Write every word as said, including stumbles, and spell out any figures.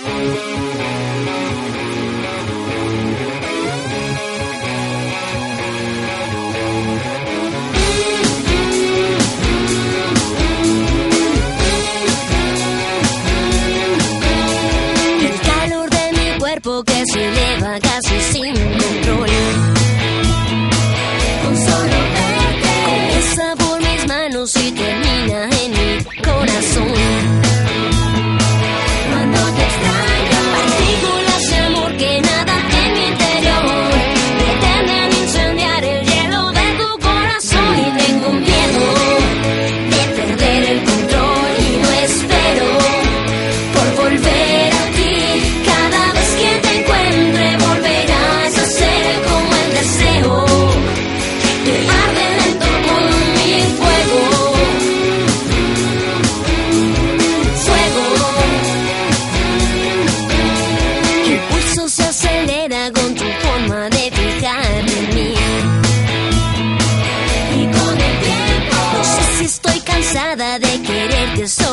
Que se eleva casi sin control. Con solo verte comienza por mis manos y termina en mi corazón. Cuando te extraño, partículas de amor que nadan en mi interior pretenden incendiar el hielo de tu corazón. Y tengo miedo de perder el control y no espero por volver a ti. Cada vez que te encuentre volverás a ser como el deseo que arde dentro con mi fuego. Fuego. El pulso se acelera con tu forma de fijarte en mí. Y con el tiempo no sé si estoy cansada de quererte solo.